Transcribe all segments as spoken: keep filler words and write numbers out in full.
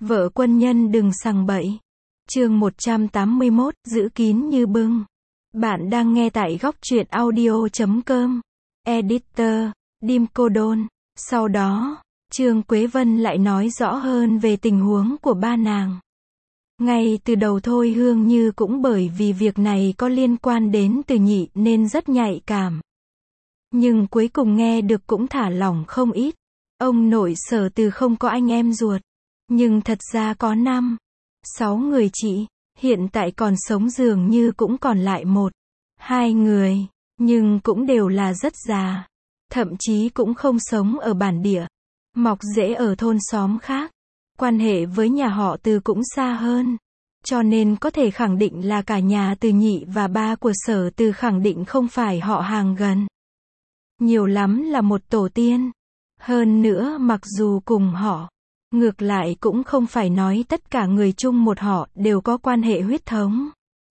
Vợ quân nhân đừng sằng bậy. Chương một trăm tám mươi mốt, giữ kín như bưng. Bạn đang nghe tại góc truyện audio chấm com. Editor, Dim Cô Đôn. Sau đó, Trương Quế Vân lại nói rõ hơn về tình huống của ba nàng. Ngay từ đầu thôi Hương Như cũng bởi vì việc này có liên quan đến Từ Nhị nên rất nhạy cảm. Nhưng cuối cùng nghe được cũng thả lỏng không ít. Ông nội Sở Từ không có anh em ruột. Nhưng thật ra có năm, sáu người chị, hiện tại còn sống dường như cũng còn lại một, hai người, nhưng cũng đều là rất già. Thậm chí cũng không sống ở bản địa, mọc rễ ở thôn xóm khác. Quan hệ với nhà họ Từ cũng xa hơn. Cho nên có thể khẳng định là cả nhà Từ Nhị và ba của Sở Từ khẳng định không phải họ hàng gần. Nhiều lắm là một tổ tiên. Hơn nữa mặc dù cùng họ, ngược lại cũng không phải nói tất cả người chung một họ đều có quan hệ huyết thống.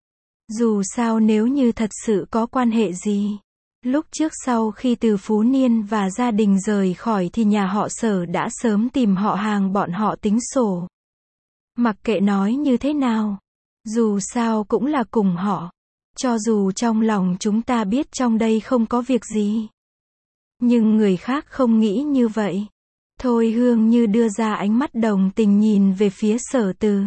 Dù sao nếu như thật sự có quan hệ gì, lúc trước sau khi Từ Phú Niên và gia đình rời khỏi thì nhà họ Sở đã sớm tìm họ hàng bọn họ tính sổ. Mặc kệ nói như thế nào, dù sao cũng là cùng họ. Cho dù trong lòng chúng ta biết trong đây không có việc gì, nhưng người khác không nghĩ như vậy. Thôi Hương Như đưa ra ánh mắt đồng tình nhìn về phía Sở Từ.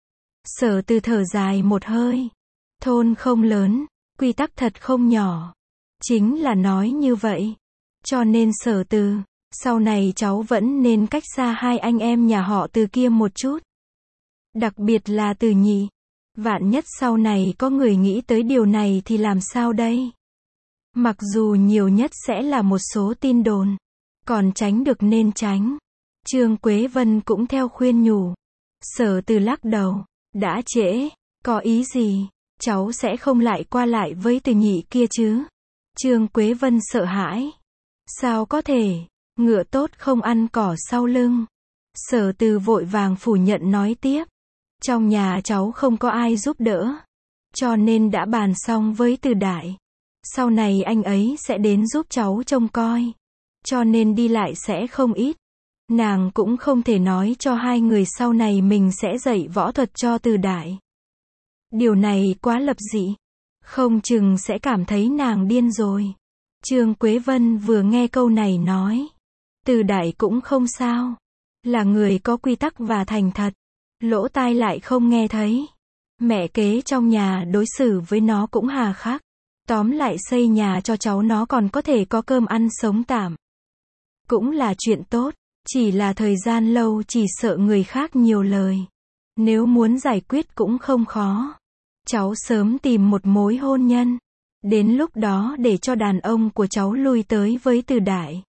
Sở Từ thở dài một hơi. Thôn không lớn, quy tắc thật không nhỏ. Chính là nói như vậy. Cho nên Sở Từ, sau này cháu vẫn nên cách xa hai anh em nhà họ Từ kia một chút. Đặc biệt là Từ Nhị. Vạn nhất sau này có người nghĩ tới điều này thì làm sao đây? Mặc dù nhiều nhất sẽ là một số tin đồn. Còn tránh được nên tránh. Trương Quế Vân cũng theo khuyên nhủ. Sở Từ lắc đầu. Đã trễ. Có ý gì? Cháu sẽ không lại qua lại với Từ Nhị kia chứ? Trương Quế Vân sợ hãi. Sao có thể? Ngựa tốt không ăn cỏ sau lưng. Sở Từ vội vàng phủ nhận nói tiếp. Trong nhà cháu không có ai giúp đỡ. Cho nên đã bàn xong với Từ Đại. Sau này anh ấy sẽ đến giúp cháu trông coi. Cho nên đi lại sẽ không ít. Nàng cũng không thể nói cho hai người sau này mình sẽ dạy võ thuật cho Từ Đại. Điều này quá lập dị. Không chừng sẽ cảm thấy nàng điên rồi. Trương Quế Vân vừa nghe câu này nói. Từ Đại cũng không sao. Là người có quy tắc và thành thật. Lỗ tai lại không nghe thấy. Mẹ kế trong nhà đối xử với nó cũng hà khắc. Tóm lại xây nhà cho cháu nó còn có thể có cơm ăn sống tạm. Cũng là chuyện tốt. Chỉ là thời gian lâu chỉ sợ người khác nhiều lời. Nếu muốn giải quyết cũng không khó. Cháu sớm tìm một mối hôn nhân. Đến lúc đó để cho đàn ông của cháu lui tới với Từ Đại.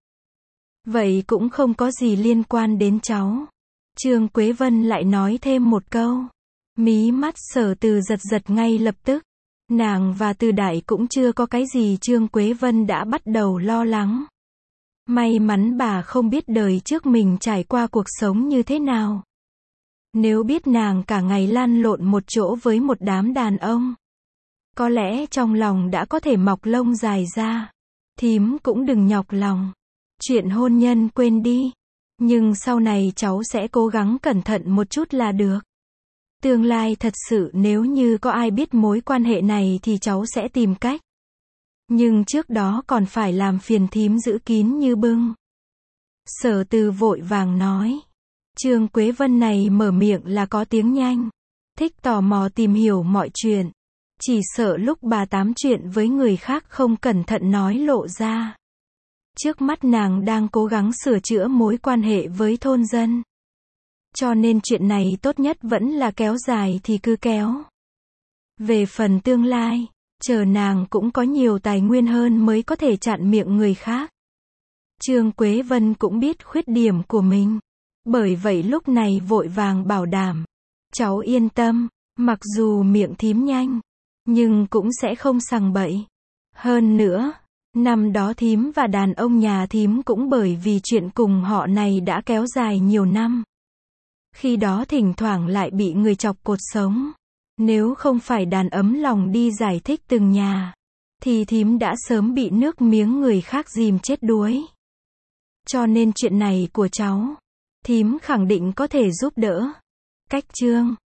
Vậy cũng không có gì liên quan đến cháu. Trương Quế Vân lại nói thêm một câu. Mí mắt Sở Từ giật giật ngay lập tức. Nàng và Từ Đại cũng chưa có cái gì Trương Quế Vân đã bắt đầu lo lắng. May mắn bà không biết đời trước mình trải qua cuộc sống như thế nào. Nếu biết nàng cả ngày lăn lộn một chỗ với một đám đàn ông, có lẽ trong lòng đã có thể mọc lông dài ra. Thím cũng đừng nhọc lòng. Chuyện hôn nhân quên đi. Nhưng sau này cháu sẽ cố gắng cẩn thận một chút là được. Tương lai thật sự nếu như có ai biết mối quan hệ này thì cháu sẽ tìm cách. Nhưng trước đó còn phải làm phiền thím giữ kín như bưng. Sở Từ vội vàng nói. Trương Quế Vân này mở miệng là có tiếng nhanh. Thích tò mò tìm hiểu mọi chuyện. Chỉ sợ lúc bà tám chuyện với người khác không cẩn thận nói lộ ra. Trước mắt nàng đang cố gắng sửa chữa mối quan hệ với thôn dân. Cho nên chuyện này tốt nhất vẫn là kéo dài thì cứ kéo. Về phần tương lai, chờ nàng cũng có nhiều tài nguyên hơn mới có thể chặn miệng người khác. Trương Quế Vân cũng biết khuyết điểm của mình. Bởi vậy lúc này vội vàng bảo đảm. Cháu yên tâm, mặc dù miệng thím nhanh, nhưng cũng sẽ không sằng bậy. Hơn nữa, năm đó thím và đàn ông nhà thím cũng bởi vì chuyện cùng họ này đã kéo dài nhiều năm. Khi đó thỉnh thoảng lại bị người chọc cột sống. Nếu không phải đàn ấm lòng đi giải thích từng nhà, thì thím đã sớm bị nước miếng người khác dìm chết đuối. Cho nên chuyện này của cháu, thím khẳng định có thể giúp đỡ. Cách chương